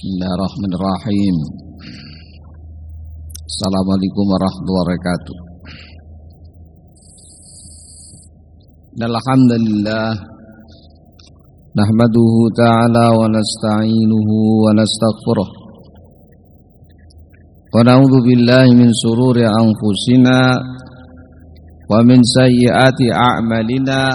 Bismillahirrahmanirrahim. Assalamualaikum warahmatullahi wabarakatuh. Alhamdulillah nahmaduhu ta'ala wa nasta'inuhu wa nastaghfiruh wa na'udzu billahi min shururi anfusina wa min sayyiati a'malina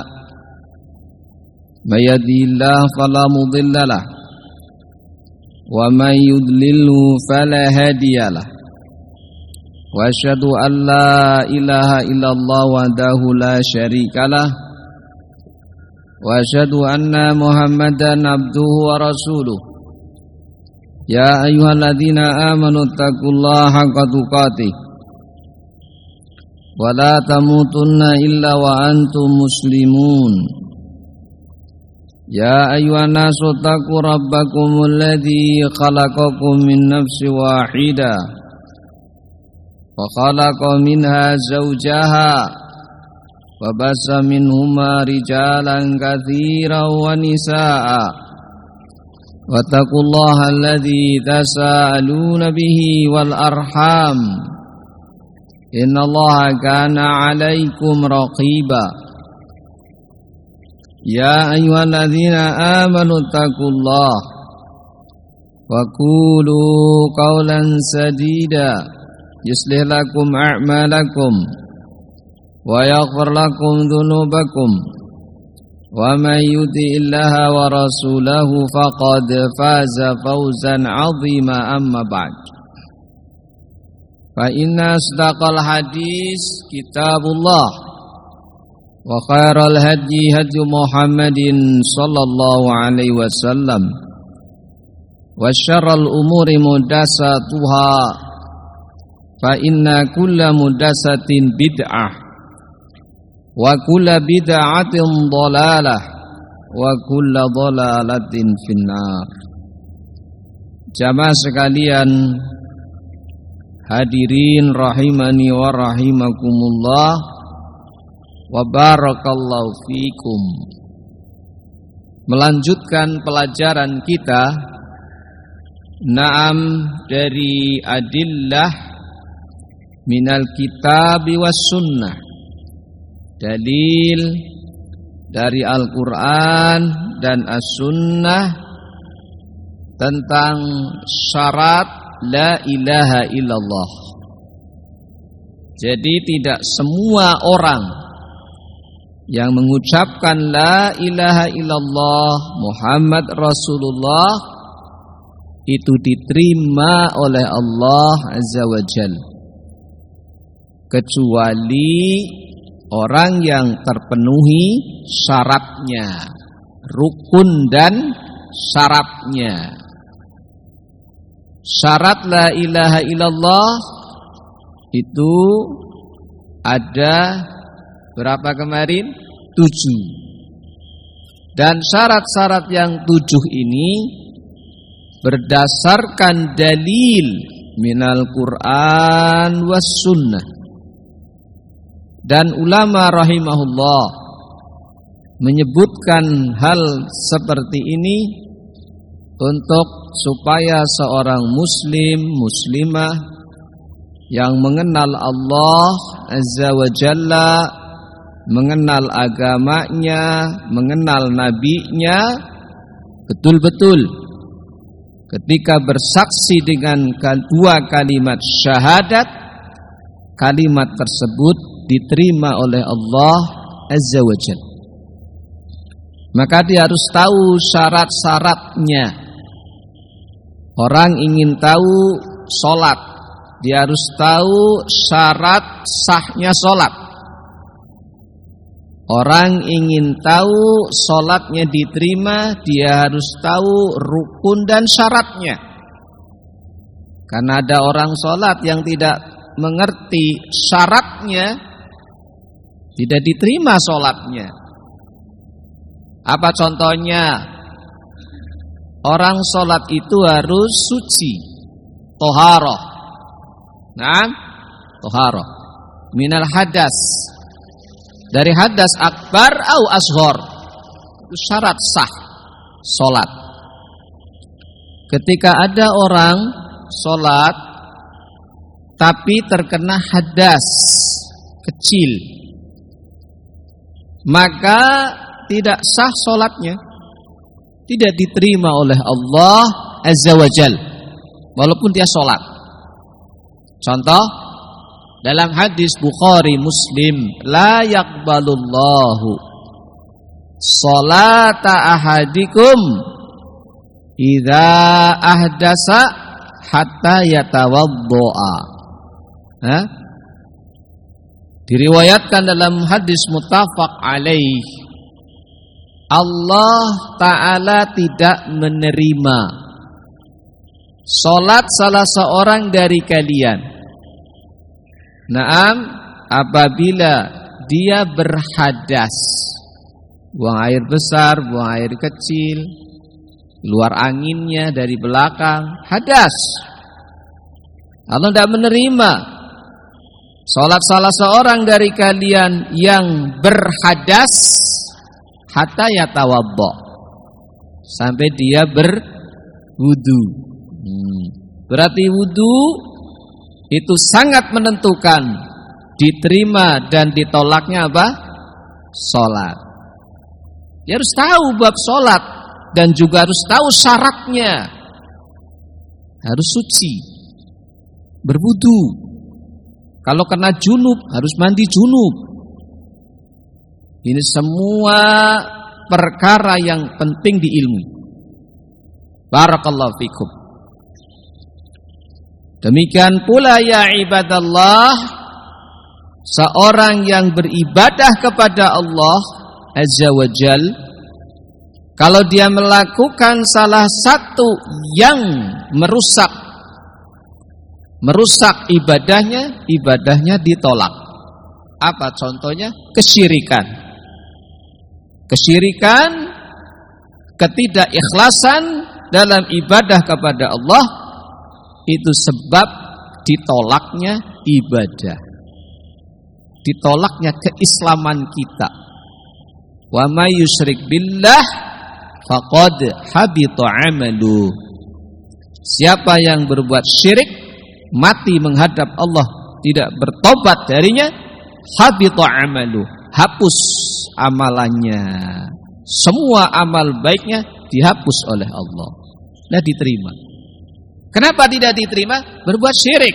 may yahdihillahu fala mudilla lahu wa man yudlilhu fala hadiya lahu wa asyhadu an la ilaha illallah wahdahu la syarika lah wa asyhadu anna muhammadan abduhu wa rasuluh ya ayyuhalladzina amanu taqullaha haqqa tuqatih wa la tamutunna illa wa antum muslimun. Ya ayyuhan nasu taqu rabbakumul ladzi khalaqakum min nafsin wahidah wa khalaqa minha zawjaha wa bassa minhuma rijalan katsiran wa nisaa'a wattaqullaha alladzi tasaaluna bihi wal arham innallaha kana 'alaikum raqiba. Ya ayyuhalladzina amanu taqullaha wa qulu qawlan sadida yuslih lakum a'malakum wa yaghfir lakum dhunubakum wa may yuti'illaha wa rasulahu faqad faza fawzan 'azima amma ba'd. Fa inna asdaqal hadis kitabullah wa khairal hadyi hadyu Muhammadin sallallahu alaihi wasallam wa syarral umuri muhdatsatuha fa inna kulla muhdatsatin bid'ah wa kulla bid'atin dhalalah wa kulla dhalalatin finnar. Jamaah sekalian hadirin rahimani wa rahimakumullah wa barakallahu fikum. Melanjutkan pelajaran kita dari adillah minal kitab was sunnah, dalil dari Al-Quran dan As-Sunnah tentang syarat la ilaha illallah. Jadi tidak semua orang yang mengucapkan la ilaha illallah Muhammad Rasulullah itu diterima oleh Allah Azza wa Jalla, kecuali orang yang terpenuhi syaratnya, rukun dan syaratnya. Syarat la ilaha illallah itu ada berapa kemarin? 7. Dan syarat-syarat yang 7 ini berdasarkan dalil minal Quran was sunnah. Dan ulama rahimahullah menyebutkan hal seperti ini untuk supaya seorang muslim, muslimah yang mengenal Allah Azza wa Jalla, mengenal agamanya, mengenal nabinya, betul-betul ketika bersaksi dengan dua kalimat syahadat, kalimat tersebut diterima oleh Allah Azza wa Jalla. Maka dia harus tahu syarat-syaratnya. Orang ingin tahu sholat, dia harus tahu syarat sahnya sholat. Orang ingin tahu sholatnya diterima, dia harus tahu rukun dan syaratnya. Karena ada orang sholat yang tidak mengerti syaratnya, tidak diterima sholatnya. Apa contohnya? Orang sholat itu harus suci, toharoh. Nah, toharoh minal hadas, dari hadas akbar atau asghar. Itu syarat sah sholat. ketika ada orang sholat tapi terkena hadas kecil, maka tidak sah sholatnya, tidak diterima oleh Allah Azza wa Jal walaupun dia sholat. Contoh dalam hadis Bukhari Muslim, la yaqbalullahu sholata ahadikum idza ahdasa hatta yatawaddoa. Diriwayatkan dalam hadis muttafaq alaih, Allah Ta'ala tidak menerima sholat salah seorang dari kalian, naam, apabila dia berhadas, buang air besar, buang air kecil, luar anginnya dari belakang, hadas. Allah tidak menerima sholat salah seorang dari kalian yang berhadas hatta yatawaddo, sampai dia berwudu. Berarti wudu itu sangat menentukan diterima dan ditolaknya apa? Sholat. Dia harus tahu bab sholat dan juga harus tahu syaratnya. Harus suci, berwudu. Kalau kena junub harus mandi junub. Ini semua perkara yang penting di ilmu. Barakallahu fikum. Demikian pula ya ibadallah, seorang yang beribadah kepada Allah Azza wa Jal, kalau dia melakukan salah satu yang merusak ibadahnya ditolak. Apa contohnya? Kesyirikan, ketidakikhlasan dalam ibadah kepada Allah, itu sebab ditolaknya ibadah, ditolaknya keislaman kita. Wa may yusyrik billah faqad habita 'amalu. Siapa yang berbuat syirik, mati menghadap Allah, tidak bertobat darinya, habita 'amalu, hapus amalannya. Semua amal baiknya dihapus oleh Allah, tidak diterima. Kenapa tidak diterima? Berbuat syirik.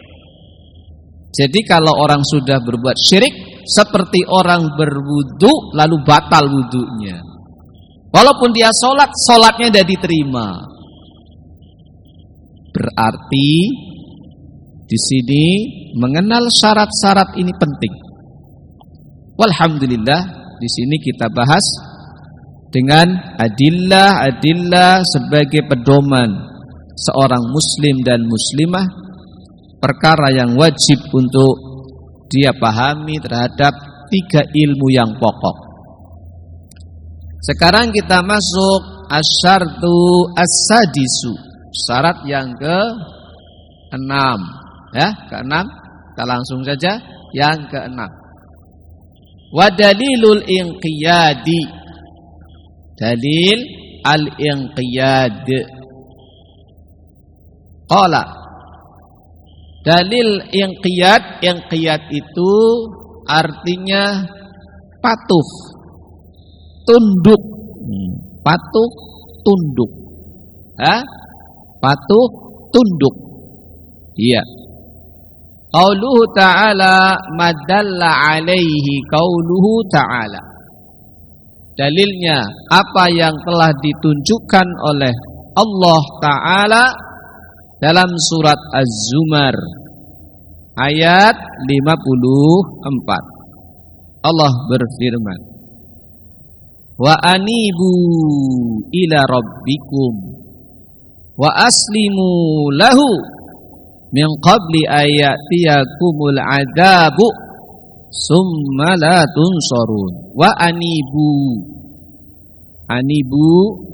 Jadi kalau orang sudah berbuat syirik, seperti orang berwudu lalu batal wudunya. Walaupun dia sholat, sholatnya tidak diterima. Berarti di sini mengenal syarat-syarat ini penting. Walhamdulillah, di sini kita bahas dengan adillah sebagai pedoman seorang muslim dan muslimah, perkara yang wajib untuk dia pahami terhadap 3 ilmu yang pokok. Sekarang kita masuk asyartu as-sadisu, syarat yang ke-6. Ya, ke-6. Kita langsung saja yang ke-6. Wa dalilul inqiyadi. Dalil al-inqiyad. Qala, dalil inqiyad itu artinya patuh, tunduk. Patuh, tunduk. Patuh, tunduk. Iya. Qauluhu ta'ala madalla alaihi qauluhu ta'ala. Dalilnya apa yang telah ditunjukkan oleh Allah Ta'ala dalam surat Az-Zumar ayat 54. Allah berfirman, wa anibu ila rabbikum wa aslimu lahu min qabli ayatiyakumul adabu summa la tunsarun. Wa anibu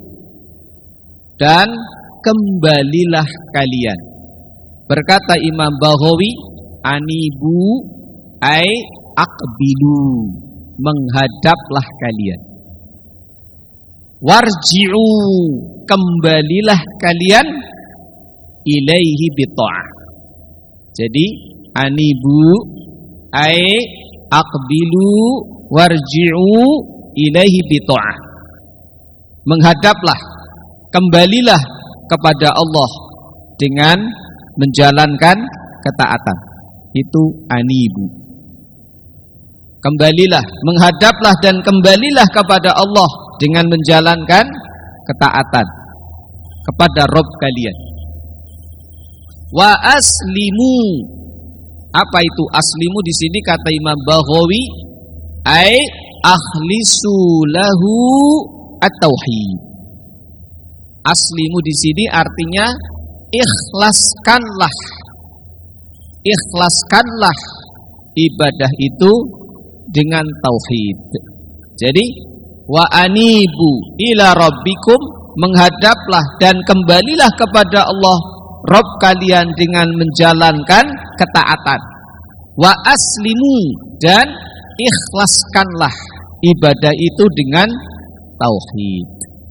dan kembalilah kalian. Berkata Imam Baghawi, anibu ay aqbilu, menghadaplah kalian. Warji'u kembalilah kalian ilaihi bita'ah. Jadi anibu ay aqbilu warji'u ilaihi bita'ah. Menghadaplah, kembalilah kepada Allah dengan menjalankan ketaatan. Itu anibu. Kembalilah, menghadaplah dan kembalilah kepada Allah dengan menjalankan ketaatan kepada Rabb kalian. Wa aslimu. Apa itu aslimu di sini kata Imam Baghawi? Ai akhlisu lahu at-tauhid. Aslimu di sini artinya ikhlaskanlah. Ikhlaskanlah ibadah itu dengan tauhid. Jadi wa anibu ila rabbikum, menghadaplah dan kembalilah kepada Allah Rabb kalian dengan menjalankan ketaatan. Wa aslimu, dan ikhlaskanlah ibadah itu dengan tauhid.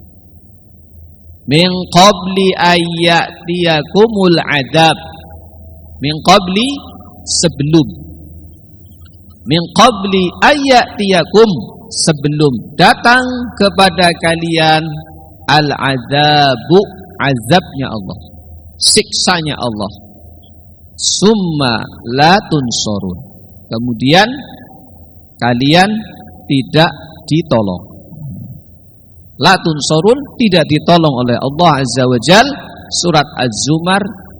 Min qabli ayyatiyakumul adab. Min qabli, sebelum. Min qabli ayyatiyakum, sebelum datang kepada kalian al-adzabu, azabnya Allah, siksanya Allah. Summa la tunsurun, kemudian kalian tidak ditolong. La tunsurun, tidak ditolong oleh Allah Azza wa Jal. Surat Az-Zumar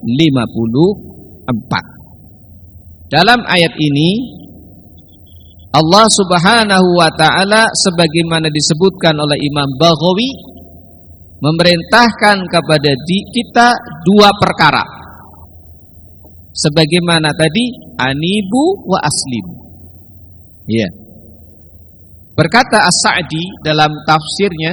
54. Dalam ayat ini Allah Subhanahu wa ta'ala sebagaimana disebutkan oleh Imam Baghawi memerintahkan kepada kita dua perkara. Sebagaimana tadi anibu wa aslim. Ya. Berkata As-Sa'di dalam tafsirnya,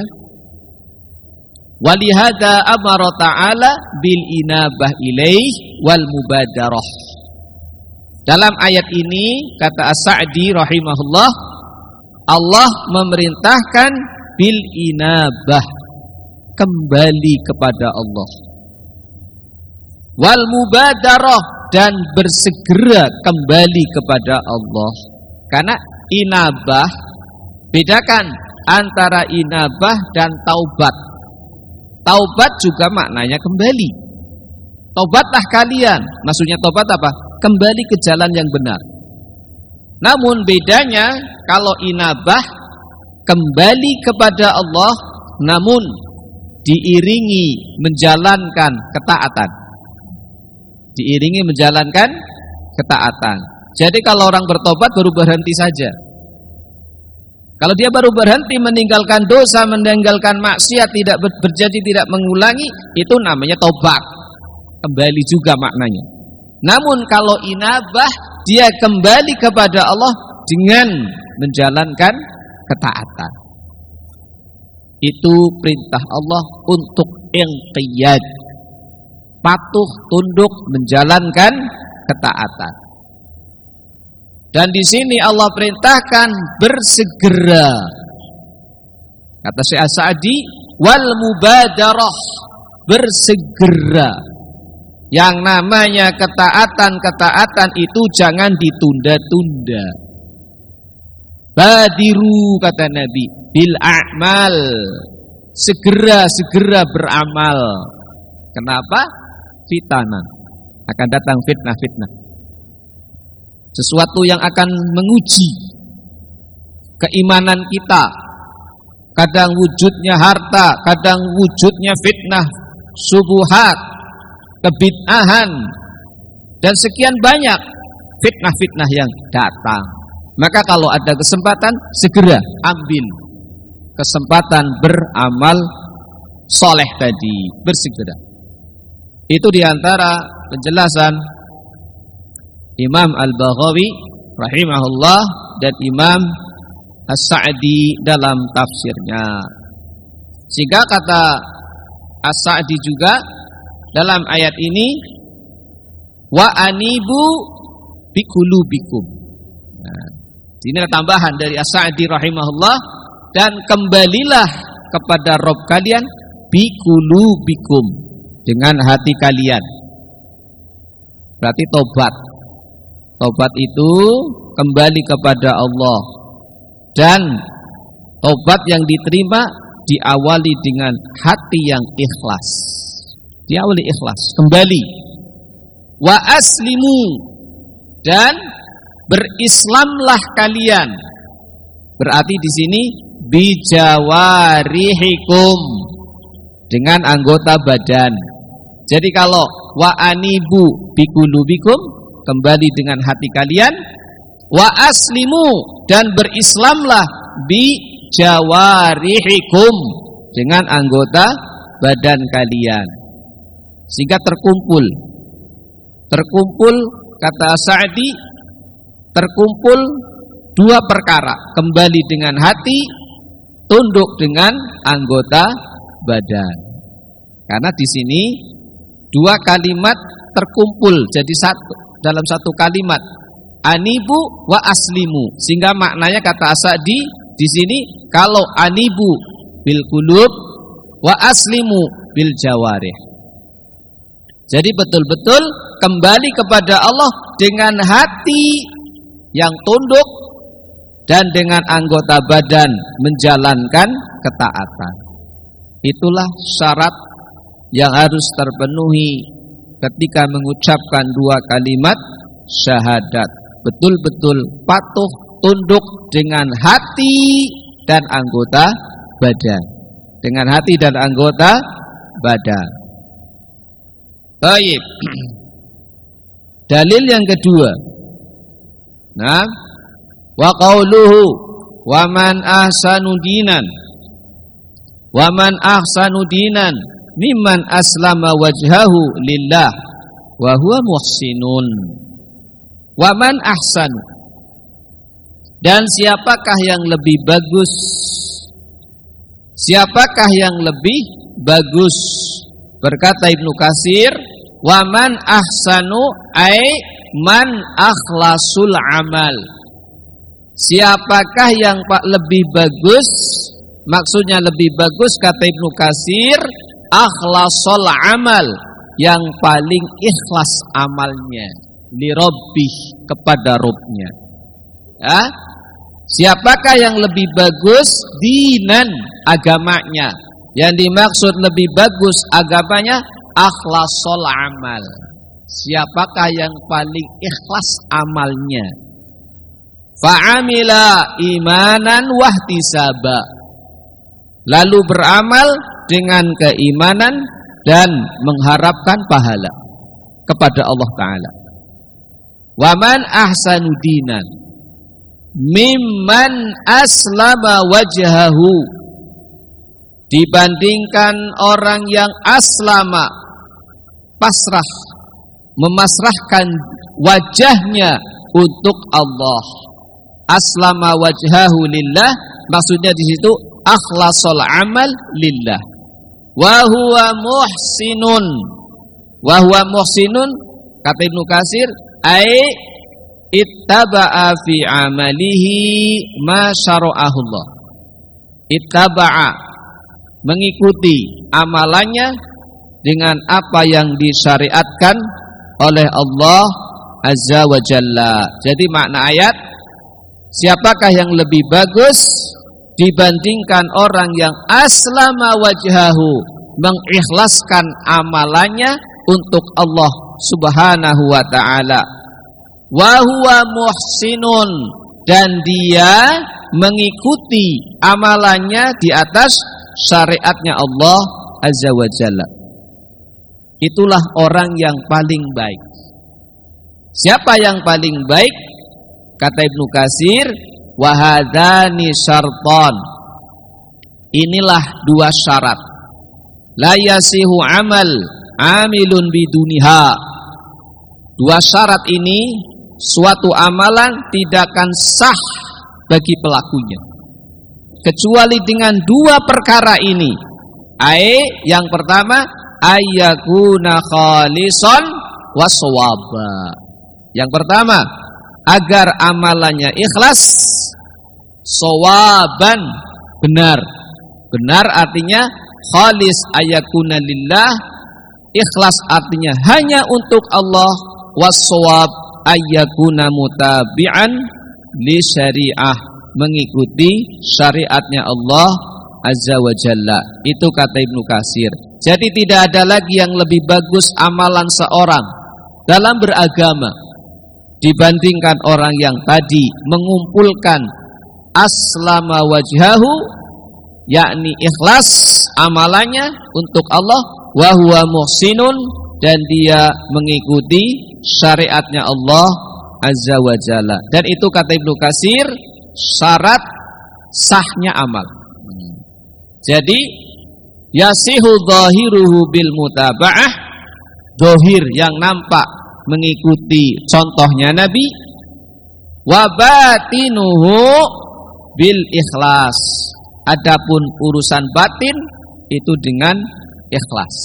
walihada amara ta'ala bil inabah ilaih wal mubadarah. Dalam ayat ini kata As-Sa'di rahimahullah, Allah memerintahkan bil inabah, kembali kepada Allah, wal mubadarah, dan bersegera kembali kepada Allah. Karena inabah, bedakan antara inabah dan taubat. Taubat juga maknanya kembali. Taubatlah kalian, maksudnya taubat apa? Kembali ke jalan yang benar. Namun bedanya kalau inabah kembali kepada Allah, namun diiringi menjalankan ketaatan. Diiringi menjalankan ketaatan. Jadi kalau orang bertobat baru berhenti saja. Kalau dia baru berhenti meninggalkan dosa, meninggalkan maksiat, tidak berjanji tidak mengulangi, itu namanya tobat. Kembali juga maknanya. Namun kalau inabah, dia kembali kepada Allah dengan menjalankan ketaatan. Itu perintah Allah untuk inqiyad, patuh, tunduk, menjalankan ketaatan. Dan di sini Allah perintahkan bersegera. Kata Syekh As-Sa'di, wal mubadarah, bersegera. Yang namanya ketaatan itu jangan ditunda-tunda. Badiru, kata Nabi, bil a'mal, segera beramal. Kenapa? Fitanan, akan datang fitnah-fitnah. Sesuatu yang akan menguji keimanan kita. Kadang wujudnya harta, kadang wujudnya fitnah, subuhat, kebid'ahan, dan sekian banyak fitnah-fitnah yang datang. Maka kalau ada kesempatan, segera ambil kesempatan beramal soleh tadi, bersegera. Itu diantara penjelasan Imam Al-Baghawi rahimahullah dan Imam As-Sa'di dalam tafsirnya. Sehingga kata As-Sa'di juga dalam ayat ini, wa anibu bikulubikum. Nah, ini ada tambahan dari As-Sa'di rahimahullah, dan kembalilah kepada Rabb kalian biqulubikum, dengan hati kalian. Berarti tobat. Tobat itu kembali kepada Allah. Dan tobat yang diterima diawali dengan hati yang ikhlas. Diawali ikhlas, kembali. Wa aslimu, dan berislamlah kalian. Berarti di sini bijawarihikum, dengan anggota badan. Jadi kalau wa anibu biqulubikum, kembali dengan hati kalian. Wa aslimu, dan berislamlah bijawarihikum, dengan anggota badan kalian. Sehingga terkumpul kata Sa'di, terkumpul dua perkara, kembali dengan hati, tunduk dengan anggota badan. Karena di sini dua kalimat terkumpul jadi satu dalam satu kalimat, anibu wa aslimu. Sehingga maknanya kata Sa'di di sini, kalau anibu bil qulub wa aslimu bil jawarih. Jadi betul-betul kembali kepada Allah dengan hati yang tunduk dan dengan anggota badan menjalankan ketaatan. Itulah syarat yang harus terpenuhi ketika mengucapkan dua kalimat syahadat. Betul-betul patuh, tunduk dengan hati dan anggota badan. Dengan hati dan anggota badan. Baik. Dalil yang kedua. Nah, wa qauluhu wa man ahsanu dinan mimman aslama wajhahu lillah wa huwa muhsinun. Wa man ahsanu, dan siapakah yang lebih bagus? Siapakah yang lebih bagus? Berkata Ibnu Katsir, wa man ahsanu ay man akhlasul amal. Siapakah yang lebih bagus? Maksudnya lebih bagus, kata Ibnu Katsir, akhlasul amal, yang paling ikhlas amalnya li rabbih, kepada Rabbnya. Ya? Siapakah yang lebih bagus? Dinan, agamanya. Yang dimaksud lebih bagus agamanya akhlasul amal. Siapakah yang paling ikhlas amalnya? Fa'amila imanan wahtisaba, lalu beramal dengan keimanan dan mengharapkan pahala kepada Allah Ta'ala. Wa man ahsanu dinan mimman aslama wajhahu, dibandingkan orang yang aslama, pasrah, memasrahkan wajahnya untuk Allah. Aslama wajhahu lillah, maksudnya di situ akhlasul amal lillah. Wa huwa muhsinun, kata Ibnu Katsir, ai ittaba'a fi amalihi ma syara'ahu Allah. Ittaba'a, mengikuti amalannya dengan apa yang disyariatkan oleh Allah Azza wa Jalla. Jadi makna ayat, siapakah yang lebih bagus dibandingkan orang yang aslama wajhahu, mengikhlaskan amalannya untuk Allah Subhanahu wa ta'ala. Wa huwa muhsinun, dan dia mengikuti amalannya di atas syariatnya Allah Azza wa Jalla. Itulah orang yang paling baik. Siapa yang paling baik? Kata Ibnu Katsir, wa hadzani syartan. Inilah dua syarat. La yasihu amal amilun biduniha. Dua syarat ini, suatu amalan tidak akan sah bagi pelakunya kecuali dengan dua perkara ini. Yang pertama, ayyakuna khalisan waswaba. Yang pertama, agar amalannya ikhlas, sawaban, benar. Benar artinya khalis ayakuna lillah, ikhlas artinya hanya untuk Allah, was-shawab ayakuna mutabi'an li syariah, mengikuti syariatnya Allah azza wa jalla. Itu kata Ibnu Katsir. Jadi tidak ada lagi yang lebih bagus amalan seorang dalam beragama dibandingkan orang yang tadi mengumpulkan aslama wajhahu, yakni ikhlas amalannya untuk Allah, wa huwa muhsinun, dan dia mengikuti syariatnya Allah azza wa jalla. Dan itu kata Ibnu Katsir syarat sahnya amal. Jadi yasihu dhahiruhu bil mutaba'ah, dohir yang nampak mengikuti contohnya Nabi, wa batinuhu bil ikhlas, adapun urusan batin itu dengan ikhlas.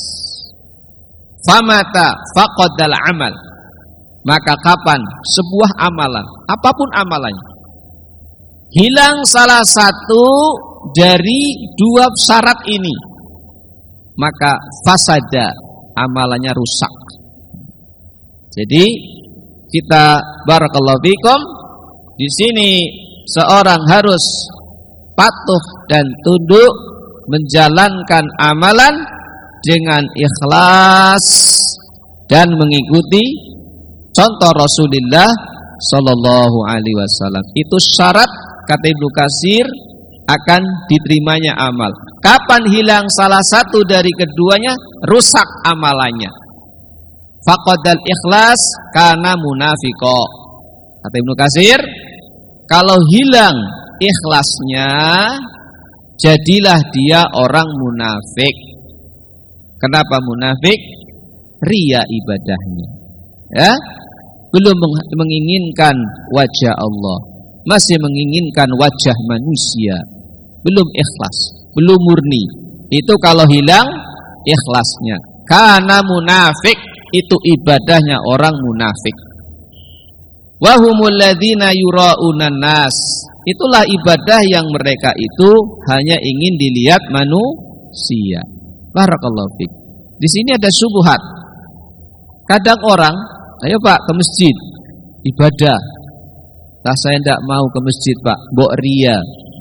Famata faqadal amal, maka kapan sebuah amalan, apapun amalannya, hilang salah satu dari dua syarat ini, maka fasada, amalannya rusak. Jadi kita barakallahu fikum, di sini seorang harus patuh dan tunduk menjalankan amalan dengan ikhlas dan mengikuti contoh Rasulullah sallallahu alaihi wasallam. Itu syarat kata Ibnu Katsir akan diterimanya amal. Kapan hilang salah satu dari keduanya, rusak amalannya. Faqadal ikhlas kana munafiqo. Kata Ibnu Katsir, kalau hilang ikhlasnya, jadilah dia orang munafik. Kenapa munafik? Ria ibadahnya, ya, belum menginginkan wajah Allah, masih menginginkan wajah manusia, belum ikhlas, belum murni. Itu kalau hilang ikhlasnya, karena munafik, itu ibadahnya orang munafik. Wa humul ladzina yura'unan nas, itulah ibadah yang mereka itu hanya ingin dilihat manusia. Barakallahu fiik. Di sini ada syubhat. Kadang orang, ayo Pak ke masjid ibadah. Lah saya tidak mau ke masjid Pak, mbok ria.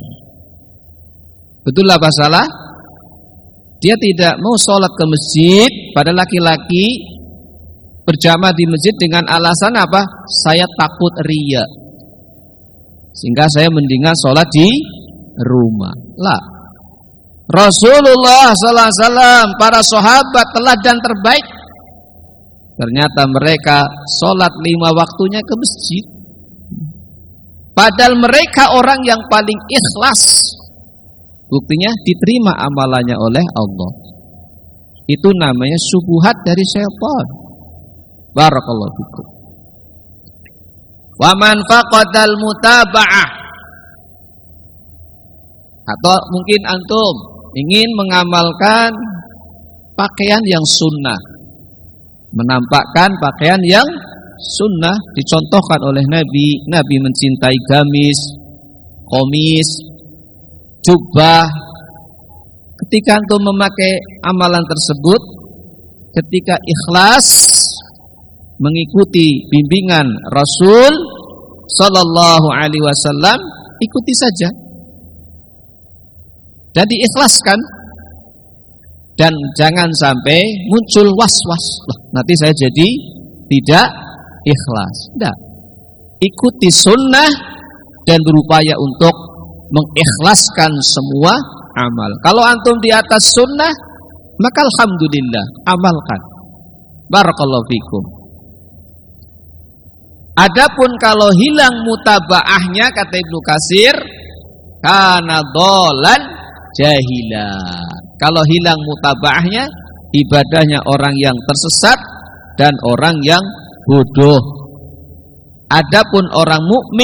Betul apa salah? Dia tidak mau sholat ke masjid pada laki-laki berjamaah di masjid dengan alasan apa? Saya takut ria, sehingga saya mendingan sholat di rumah. Lah, Rasulullah sallallahu alaihi wasallam, para sahabat teladan terbaik, ternyata mereka sholat 5 waktunya ke masjid. Padahal mereka orang yang paling ikhlas. Buktinya diterima amalannya oleh Allah. Itu namanya syubhat dari syaitan. Barakallahu fikum. Wa man faqadal mutaba'ah, atau mungkin antum ingin mengamalkan pakaian yang sunnah, menampakkan pakaian yang sunnah dicontohkan oleh Nabi. Nabi mencintai gamis, komis, jubah. Ketika antum memakai amalan tersebut, ketika ikhlas mengikuti bimbingan Rasul sallallahu alaihi wasallam, ikuti saja dan diikhlaskan, dan jangan sampai muncul was-was, nanti saya jadi tidak ikhlas. Tidak, ikuti sunnah dan berupaya untuk mengikhlaskan semua amal. Kalau antum di atas sunnah, maka alhamdulillah, amalkan. Barakallahu fikum. Adapun kalau hilang mutabaahnya, kata Ibnu Katsir, kana dolan jahila. Kalau hilang mutabaahnya, ibadahnya orang yang tersesat dan orang yang bodoh. Adapun orang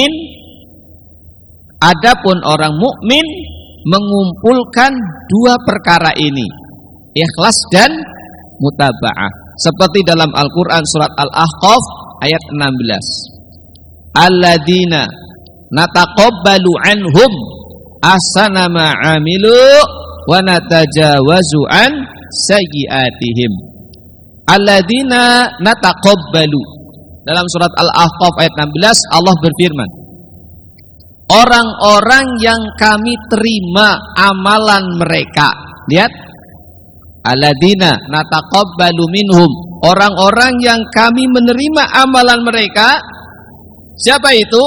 mukmin mengumpulkan dua perkara ini, ikhlas dan mutabaah. Seperti dalam Al-Qur'an surat Al-Ahqaf ayat 16. Alladzina nataqabbalu anhum ahsana ma 'amilu wa natajawazu an sayyi'atihim alladzina nataqabbalu. Dalam surat Al-Ahqaf ayat 16 Allah berfirman, orang-orang yang kami terima amalan mereka. Lihat, alladzina nataqabbalu minhum, orang-orang yang kami menerima amalan mereka. Siapa itu?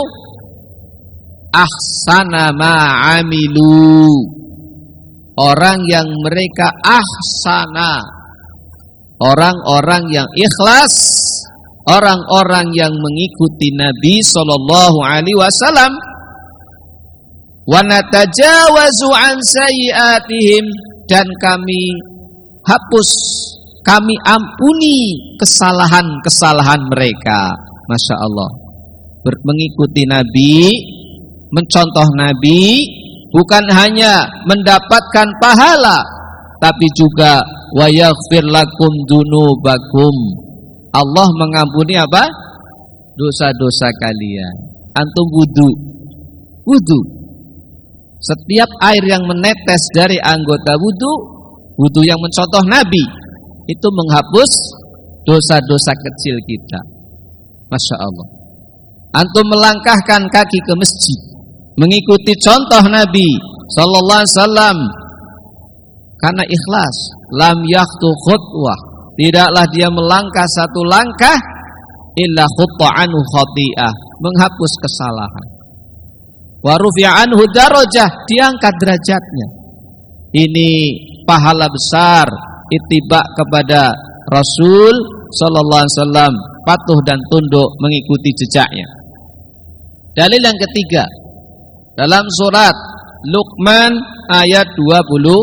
Ahsana ma'amilu, orang yang mereka ahsana, orang-orang yang ikhlas, orang-orang yang mengikuti Nabi sallallahu alaihi wasallam. Wa natajawazu an sayyi'atihim, dan kami hapus, kami ampuni kesalahan-kesalahan mereka. Masya Allah, mengikuti Nabi, mencontoh Nabi, bukan hanya mendapatkan pahala, tapi juga wa yaghfir lakum dunubakum, Allah mengampuni apa? Dosa-dosa kalian. Antum wudu, setiap air yang menetes dari anggota wudu yang mencontoh Nabi, itu menghapus dosa-dosa kecil kita. Masya Allah. Antum melangkahkan kaki ke masjid, mengikuti contoh Nabi sallallahu alaihi wasallam, karena ikhlas. Lam yakhtu khutwah, tidaklah dia melangkah satu langkah illa khutta anhu khati'ah, menghapus kesalahan. Wa rufi'a anhu darajah, diangkat derajatnya. Ini pahala besar ittiba kepada Rasul sallallahu alaihi wasallam, patuh dan tunduk mengikuti jejaknya. Dalil yang ketiga, dalam surat Luqman ayat 22.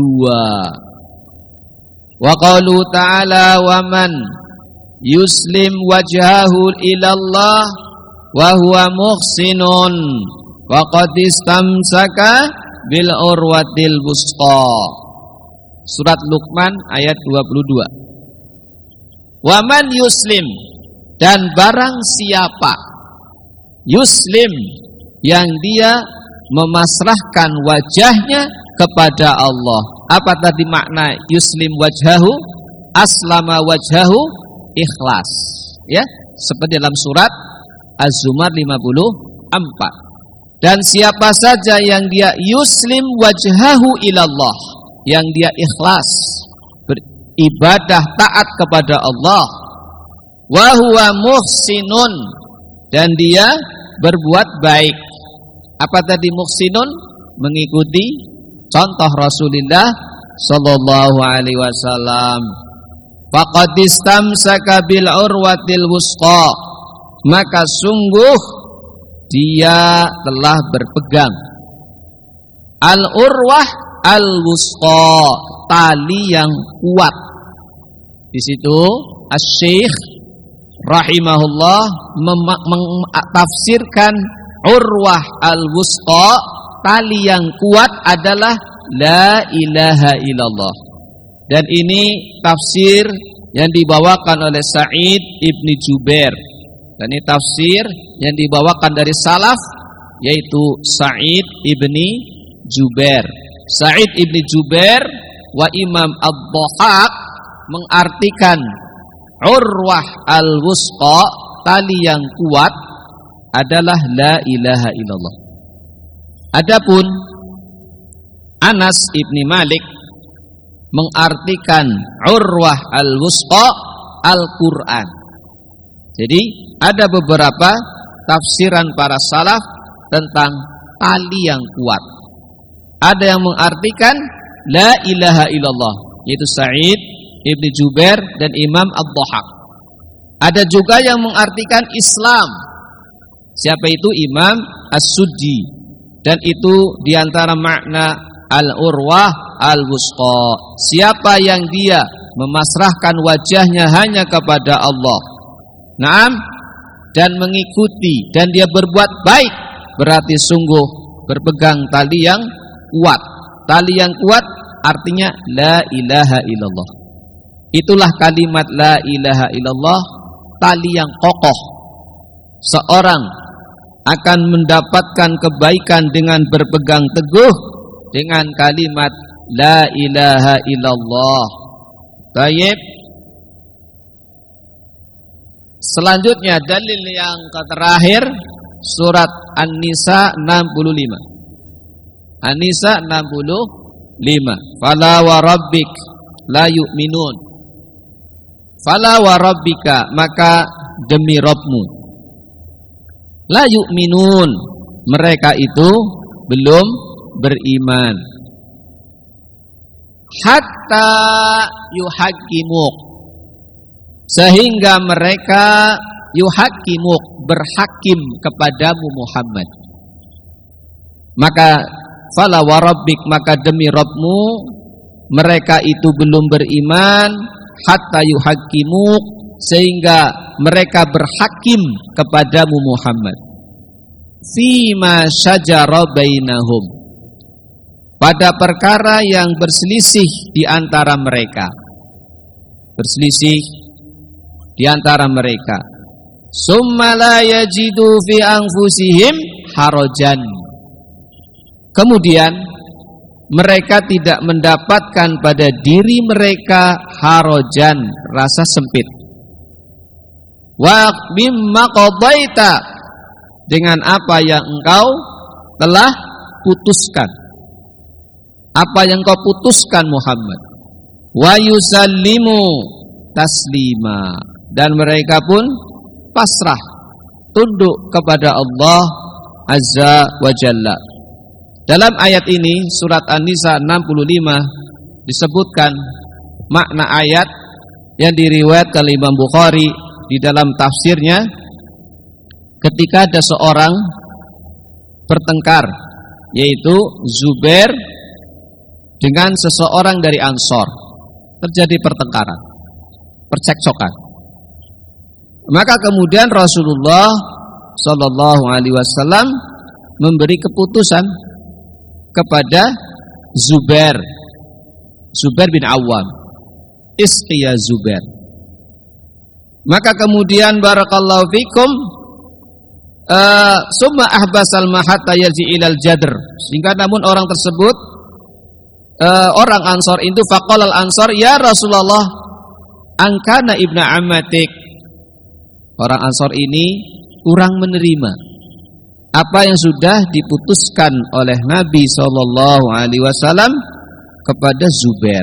Wa qalu ta'ala wa man yuslim wajhahu ilallah wa huwa muhsinun wa qad istamsaka bil urwatil wusqa. Surat Luqman ayat 22. Wa man yuslim, dan barang siapa yuslim, yang dia memasrahkan wajahnya kepada Allah. Apa tadi makna yuslim wajhahu? Aslama wajhahu, ikhlas. Ya, seperti dalam surat Az-Zumar 54. Dan siapa saja yang dia yuslim wajhahu ilallah, yang dia ikhlas beribadah taat kepada Allah, wa huwa muhsinun, dan dia berbuat baik. Apa tadi muhsinun? Mengikuti contoh Rasulullah sallallahu alaihi wasallam. Faqad istamsaka bil urwatil wusqa, maka sungguh dia telah berpegang al urwah al wusqa, tali yang kuat. Di situ Asy-Syaikh rahimahullah mentafsirkan urwah al-wusqa, tali yang kuat adalah la ilaha illallah. Dan ini tafsir yang dibawakan oleh Sa'id ibni Jubair. Dan ini tafsir yang dibawakan dari salaf, yaitu Sa'id ibni Jubair. Sa'id ibni Jubair wa Imam Ad-Dhahhak mengartikan urwah al-wusqa, tali yang kuat, adalah la ilaha illallah. Adapun Anas ibni Malik mengartikan urwah al-wusqa Al-Quran. Jadi ada beberapa tafsiran para salaf tentang tali yang kuat. Ada yang mengartikan la ilaha illallah, yaitu Sa'id ibni Jubair dan Imam Ad-Dhahhak. Ada juga yang mengartikan Islam. Siapa itu? Imam As-Suddi. Dan itu diantara makna al-urwah al-wusqa, siapa yang dia memasrahkan wajahnya hanya kepada Allah, naam, dan mengikuti, dan dia berbuat baik, berarti sungguh berpegang tali yang kuat. Tali yang kuat artinya la ilaha illallah. Itulah kalimat la ilaha illallah, tali yang kokoh. Seorang akan mendapatkan kebaikan dengan berpegang teguh dengan kalimat la ilaha illallah. Baik. Selanjutnya dalil yang terakhir surat An-Nisa 65. An-Nisa 65. Fala wa rabbik la yu'minun. Fala wa rabbika, maka demi Rabbmu, la yu'minun, mereka itu belum beriman, hatta yuhakkimuk, sehingga mereka yuhakkimuk, berhakim kepadamu Muhammad. Maka fala wa rabbik, maka demi Rabbmu, mereka itu belum beriman, hatta yuhakkimuk, sehingga mereka berhakim kepadamu Muhammad. Fima syajara bainahum, pada perkara yang berselisih di antara mereka. Berselisih di antara mereka. Summa la yajidu fi anfusihim harajan. Kemudian mereka tidak mendapatkan pada diri mereka harajan, rasa sempit. Wa mimma qadaita, dengan apa yang engkau telah putuskan. Apa yang engkau putuskan Muhammad. Wa yusallimu taslima, dan mereka pun pasrah, tunduk kepada Allah Azza wa Jalla. Dalam ayat ini surat An-Nisa 65 disebutkan makna ayat yang diriwayatkan oleh Imam Bukhari di dalam tafsirnya, ketika ada seorang bertengkar, yaitu Zubair dengan seseorang dari Ansor. Terjadi pertengkaran, percekcokan. Maka kemudian Rasulullah Sallallahu Alaihi Wasallam memberi keputusan kepada Zubair bin Awam, Isqiya Zubair. Maka kemudian barakallahu fikum, summa ahbasal mahatta yazi ilal jadr, sehingga namun orang tersebut, orang Ansor itu, faqalal Ansor, ya Rasulullah, angkana ibna ammatik. Orang Ansor ini kurang menerima apa yang sudah diputuskan oleh Nabi Sallallahu Alaihi Wasallam kepada Zubair.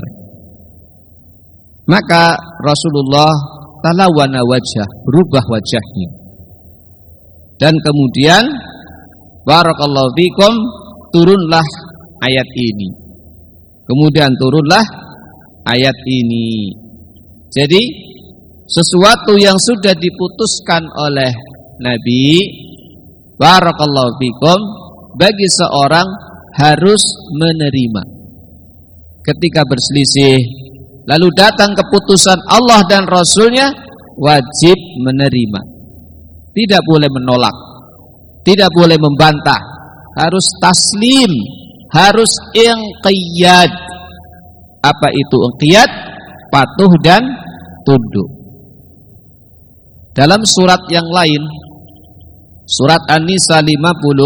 Maka Rasulullah talawana wajah, berubah wajahnya. Dan kemudian barakallahu fikum, turunlah ayat ini. Kemudian turunlah ayat ini. Jadi sesuatu yang sudah diputuskan oleh Nabi, barakallahu fikum, bagi seorang harus menerima. Ketika berselisih lalu datang keputusan Allah dan Rasulnya, wajib menerima. Tidak boleh menolak, tidak boleh membantah, harus taslim, harus inqiyad. Apa itu inqiyad? Patuh dan tunduk. Dalam surat yang lain, surat An-Nisa 59,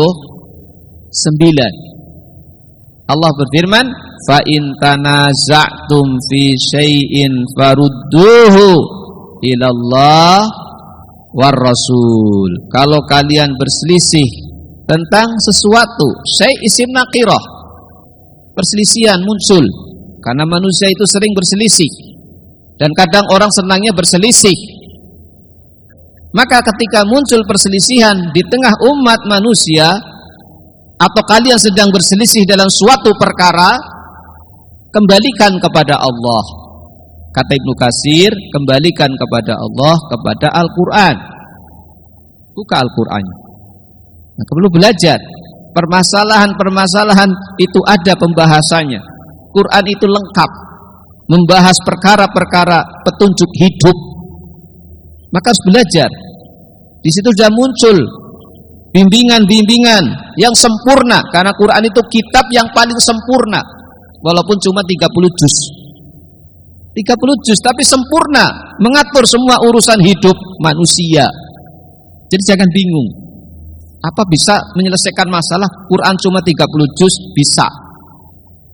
Allah berfirman, fa in tanaza'tum fi syai'in farudduhu ilallah war rasul. Kalau kalian berselisih tentang sesuatu, syai' isim nakirah, perselisihan muncul karena manusia itu sering berselisih dan kadang orang senangnya berselisih. Maka ketika muncul perselisihan di tengah umat manusia, atau kalian sedang berselisih dalam suatu perkara, kembalikan kepada Allah. Kata Ibnu Katsir, kembalikan kepada Allah, kepada Al-Quran. Buka Al-Quran. Nah, perlu belajar. Permasalahan-permasalahan itu ada pembahasannya. Quran itu lengkap, membahas perkara-perkara petunjuk hidup. Maka harus belajar. Di situ sudah muncul bimbingan-bimbingan yang sempurna, karena Quran itu kitab yang paling sempurna, walaupun cuma 30 juz. 30 juz tapi sempurna, mengatur semua urusan hidup manusia. Jadi jangan bingung. Apa bisa menyelesaikan masalah? Quran cuma 30 juz bisa.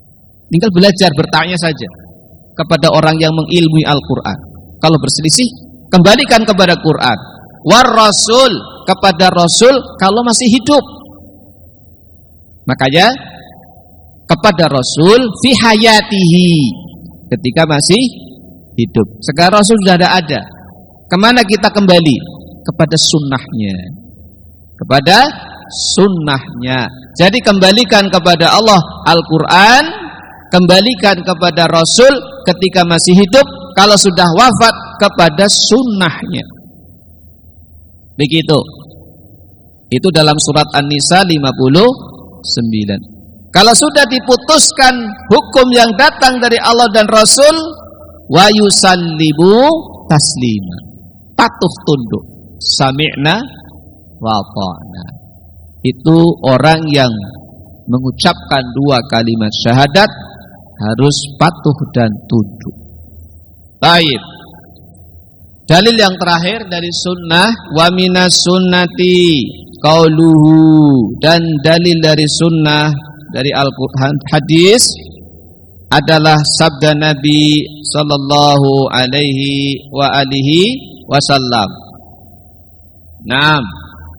Tinggal belajar, bertanya saja kepada orang yang mengilmui Al-Quran. Kalau berselisih, kembalikan kepada Quran. War Rasul, kepada Rasul kalau masih hidup. Makanya kepada Rasul fi hayatihi, ketika masih hidup. Sekarang Rasul sudah tidak ada. Kemana kita kembali? Kepada sunnahnya. Kepada sunnahnya. Jadi kembalikan kepada Allah Al-Quran, kembalikan kepada Rasul ketika masih hidup, kalau sudah wafat kepada sunnahnya. Begitu. Itu dalam surat An-Nisa 59. Kalau sudah diputuskan hukum yang datang dari Allah dan Rasul, wa yusallimu taslima, patuh tunduk, sami'na wa ta'na. Itu orang yang mengucapkan dua kalimat syahadat harus patuh dan tunduk. Baik. Dalil yang terakhir dari sunnah, wa minas sunnati qauluhu, dan dalil dari sunnah dari Al-Quran hadis adalah sabda Nabi sallallahu alaihi wa alihi wasallam. Naam.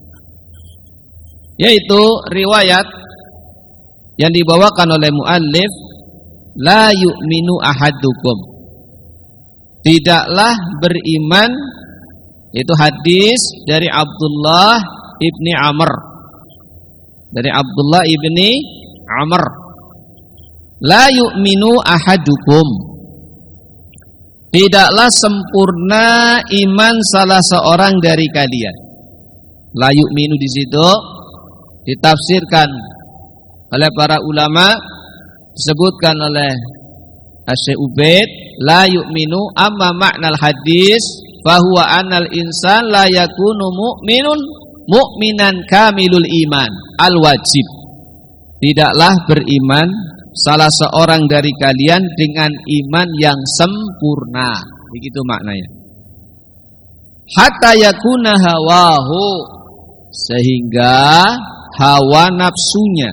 Yaitu riwayat yang dibawakan oleh muallif, la yu'minu ahadukum, tidaklah beriman, itu hadis dari Abdullah ibni Amr, dari Abdullah ibni Amr. La yu'minu ahadukum, tidaklah sempurna iman salah seorang dari kalian. La yu'minu di situ ditafsirkan oleh para ulama, disebutkan oleh Syekh Ubaid, la yu'minu amma ma'nal hadis fahuwa anal insan la yakunu mu'minan kamilul iman al wajib. Tidaklah beriman salah seorang dari kalian dengan iman yang sempurna. Begitu maknanya. Hatta yakuna hawahu, sehingga hawa nafsunya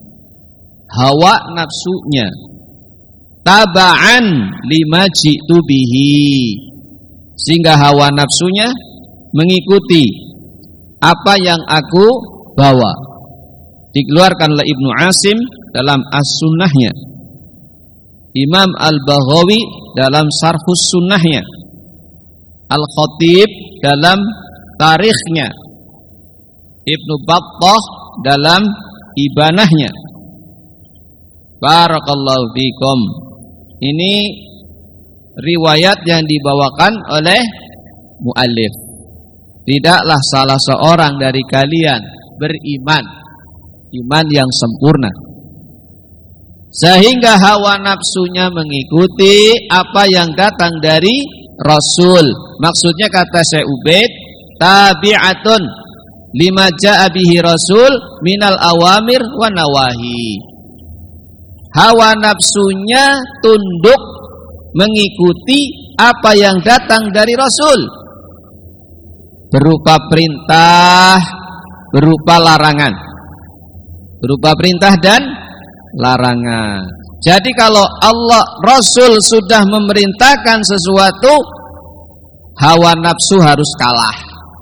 taba'an lima ji'tu bihi, sehingga hawa nafsunya mengikuti apa yang aku bawa. Dikeluarkan oleh Ibnu Asim dalam As-Sunnahnya, Imam Al-Baghawi dalam Sarhus Sunnahnya, Al-Khatib dalam Tarikhnya, Ibnu Battah dalam Ibanahnya. Barakallahu fikum. Ini riwayat yang dibawakan oleh muallif. Tidaklah salah seorang dari kalian beriman iman yang sempurna sehingga hawa nafsunya mengikuti apa yang datang dari Rasul. Maksudnya kata Syekh Ubaid, tabi'atun lima ja'a bihi Rasul minal awamir wa nawahi. Hawa nafsunya tunduk mengikuti apa yang datang dari Rasul, berupa perintah, berupa larangan. Berupa perintah dan larangan. Jadi kalau Allah Rasul sudah memerintahkan sesuatu, hawa nafsu harus kalah.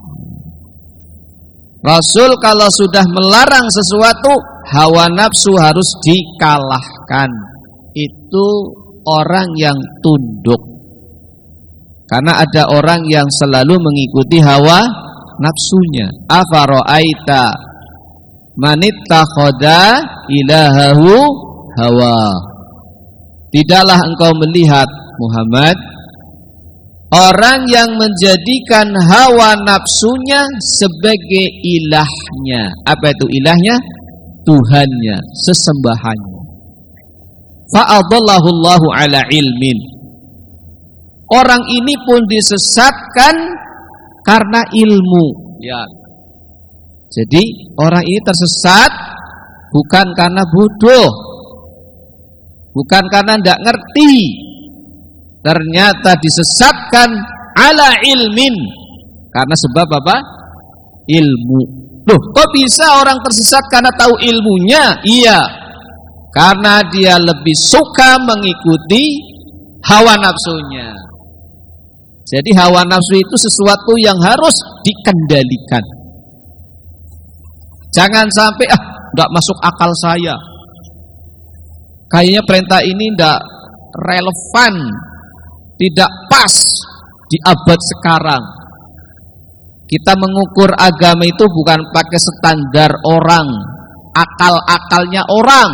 Rasul kalau sudah melarang sesuatu, hawa nafsu harus dikalahkan. Itu orang yang tunduk. Karena ada orang yang selalu mengikuti hawa nafsunya. Afara'aita manittakhadha ilahahu hawa. Tidaklah engkau melihat Muhammad orang yang menjadikan hawa nafsunya sebagai ilahnya. Apa itu ilahnya? Tuhannya, sesembahannya. Fa'adallahu Allahu ala ilmin. Orang ini pun disesatkan karena ilmu. Ya. Jadi orang ini tersesat bukan karena bodoh, bukan karena tidak ngerti. Ternyata disesatkan ala ilmin, karena sebab apa? Ilmu. Loh, kok bisa orang tersesat karena tahu ilmunya? Iya, Karena dia lebih suka mengikuti hawa nafsunya. Jadi hawa nafsu itu sesuatu yang harus dikendalikan. Jangan sampai enggak masuk akal saya. Kayaknya perintah ini enggak relevan, tidak pas di abad sekarang. Kita mengukur agama itu bukan pakai standar orang, akal-akalnya orang,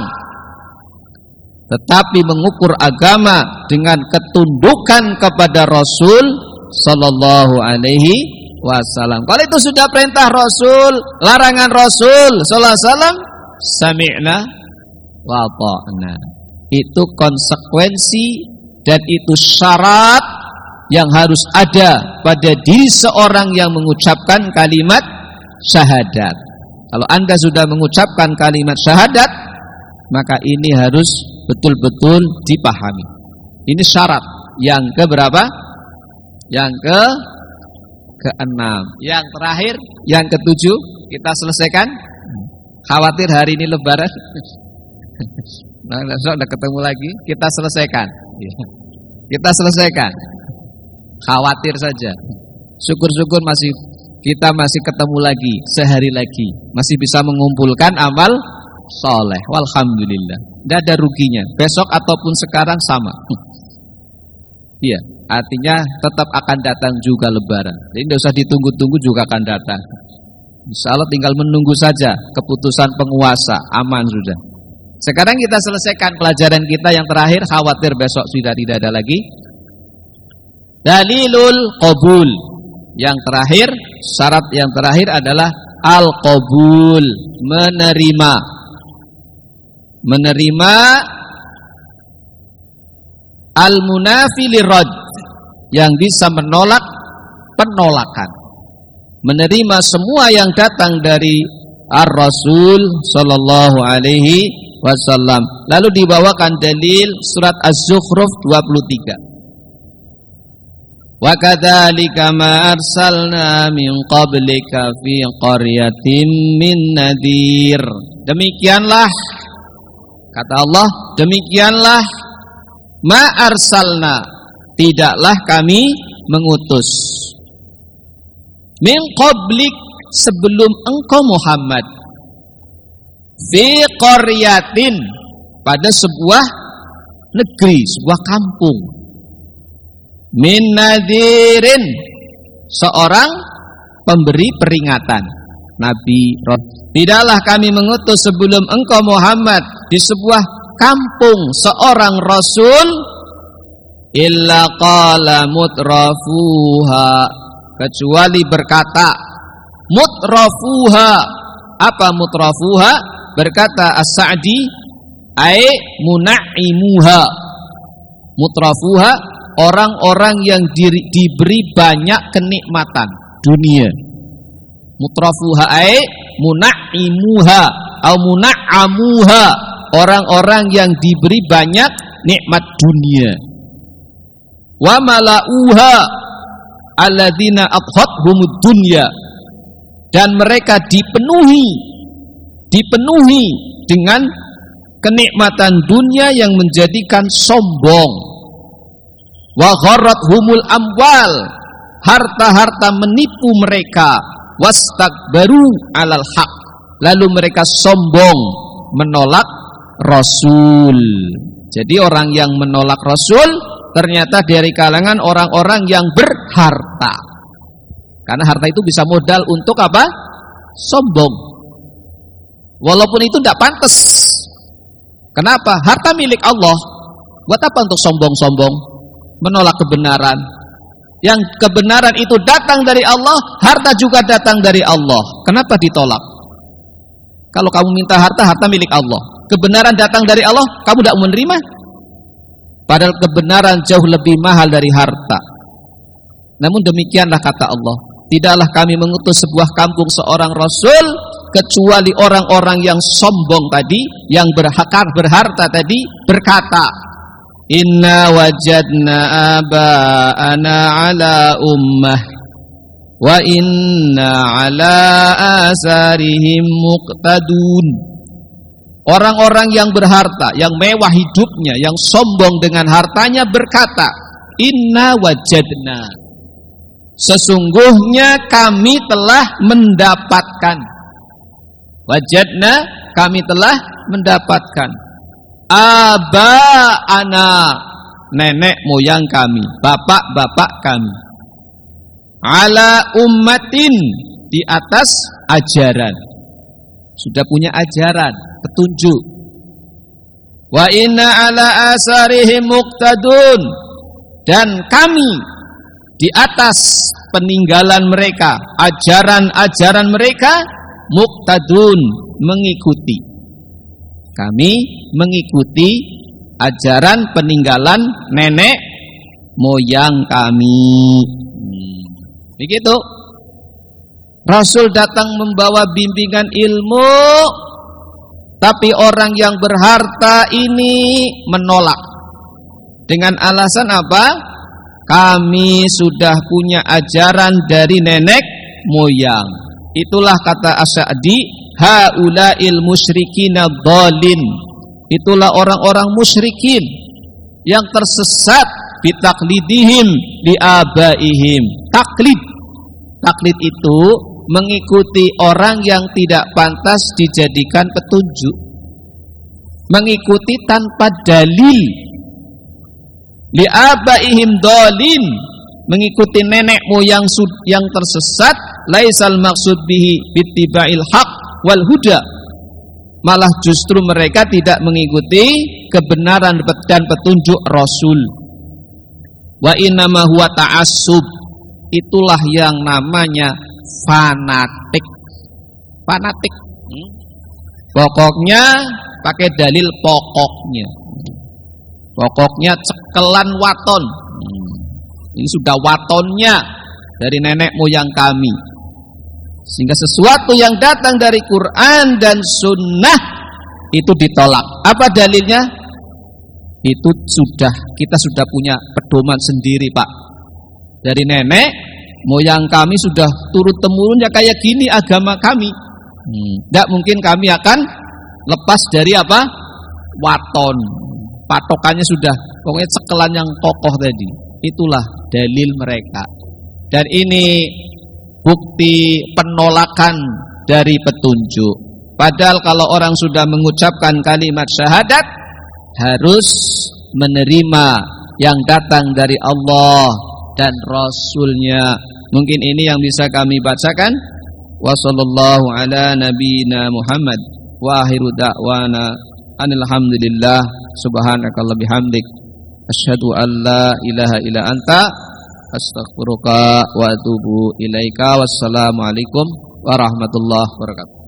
tetapi mengukur agama dengan ketundukan kepada Rasul sallallahu alaihi wasallam. Kalau itu sudah perintah Rasul, larangan Rasul sallallahu alaihi wasallam, sami'na wa ta'na. Itu konsekuensi dan itu syarat yang harus ada pada diri seorang yang mengucapkan kalimat syahadat. Kalau Anda sudah mengucapkan kalimat syahadat, maka ini harus betul-betul dipahami. Ini syarat yang keberapa? Yang keenam. Yang terakhir, yang ketujuh, kita selesaikan. Khawatir hari ini lebaran. Nah, besok udah ketemu lagi, kita selesaikan. Kita selesaikan. Khawatir saja. Syukur-syukur kita masih ketemu lagi sehari lagi, masih bisa mengumpulkan amal soleh. Walhamdulillah. Tidak ada ruginya. Besok ataupun sekarang sama. Iya, artinya tetap akan datang juga lebaran. Jadi tidak usah ditunggu-tunggu, juga akan datang. Insya Allah tinggal menunggu saja keputusan penguasa, aman sudah. Sekarang kita selesaikan pelajaran kita yang terakhir, khawatir besok sudah tidak ada lagi. Dalilul qabul. Yang terakhir, syarat yang terakhir adalah al-qabul, menerima. Menerima al-munafi lirad, yang bisa menolak penolakan. Menerima semua yang datang dari Ar-Rasul sallallahu alaihi wasallam. Lalu dibawakan dalil surat Az-Zukhruf 23. Wa kadzalika ma arsalna min qablika fi qaryatin min nadhir. Demikianlah kata Allah, demikianlah ma arsalna, tidaklah kami mengutus min qablik, sebelum engkau Muhammad, fi qaryatin, pada sebuah negeri, sebuah kampung, min nadhirin, seorang pemberi peringatan, nabi. Tidaklah kami mengutus sebelum engkau Muhammad di sebuah kampung seorang rasul, illa qala mutrafuha, kecuali berkata mutrafuha. Apa mutrafuha? Berkata As-Sa'di, ai munaimuha. Mutrafuha, orang-orang yang diberi banyak kenikmatan dunia. Mutrafuha ai munaimuha atau munaamuha, orang-orang yang diberi banyak nikmat dunia. Wa malauha alladzina adhathumud dunya, dan mereka dipenuhi dengan kenikmatan dunia yang menjadikan sombong. Wa gharrathumul amwal, harta-harta menipu mereka. Wastakbaru alal haq, lalu mereka sombong menolak Rasul. Jadi orang yang menolak Rasul ternyata dari kalangan orang-orang yang berharta. Karena harta itu bisa modal untuk apa? Sombong. Walaupun itu tidak pantas. Kenapa? Harta milik Allah. Buat apa untuk sombong-sombong? Menolak kebenaran. Yang kebenaran itu datang dari Allah, harta juga datang dari Allah. Kenapa ditolak? Kalau kamu minta harta, harta milik Allah. Kebenaran datang dari Allah, kamu tidak menerima. Padahal kebenaran jauh lebih mahal dari harta. Namun demikianlah kata Allah, tidaklah kami mengutus sebuah kampung seorang Rasul, kecuali orang-orang yang sombong tadi, yang berharta tadi, berkata, inna wajadna aba'ana ala ummah wa inna ala asarihim muqtadun. Orang-orang yang berharta, yang mewah hidupnya, yang sombong dengan hartanya berkata, inna wajadna, sesungguhnya kami telah mendapatkan. Wajadna, kami telah mendapatkan. Aba'ana, nenek moyang kami, bapak-bapak kami. Ala ummatin, di atas ajaran. Sudah punya ajaran, petunjuk. Wa inna ala asarihim muqtadun, dan kami di atas peninggalan mereka, ajaran-ajaran mereka, muqtadun, mengikuti. Kami mengikuti ajaran peninggalan nenek moyang kami. Begitu. Rasul datang membawa bimbingan ilmu, tapi orang yang berharta ini menolak. Dengan alasan apa? Kami sudah punya ajaran dari nenek moyang. Itulah kata As-Sa'di, haula'il musyrikina dhalin. Itulah orang-orang musyrikin yang tersesat bitaklidihim liabaihim. Taklid itu mengikuti orang yang tidak pantas dijadikan petunjuk, mengikuti tanpa dalil. Liabaihim dhalin, mengikuti nenek moyang yang tersesat. Laisal maksud bihi bittiba'il haq wal huda, malah justru mereka tidak mengikuti kebenaran dan petunjuk Rasul. Wa innama huwa ta'assub, itulah yang namanya fanatik. Fanatik. Pokoknya pakai dalil pokoknya. Pokoknya cekelan waton. Ini sudah watonnya dari nenek moyang kami. Sehingga sesuatu yang datang dari Quran dan Sunnah itu ditolak. Apa dalilnya? Itu kita sudah punya pedoman sendiri, Pak. Dari nenek moyang kami sudah turun temurun ya kayak gini agama kami. Tidak mungkin kami akan lepas dari apa? Waton. Patokannya sudah pokoknya cekelan yang kokoh tadi. Itulah dalil mereka. Dan ini bukti penolakan dari petunjuk. Padahal kalau orang sudah mengucapkan kalimat syahadat, harus menerima yang datang dari Allah dan Rasulnya. Mungkin ini yang bisa kami bacakan. Wa sallallahu ala nabiyyina Muhammad wa akhiru da'wana alhamdulillah subhanakallah bihamdik asyhadu an la ilaha illa anta astaghfiruka wa atubu ilaika. Wassalamualaikum warahmatullahi wabarakatuh.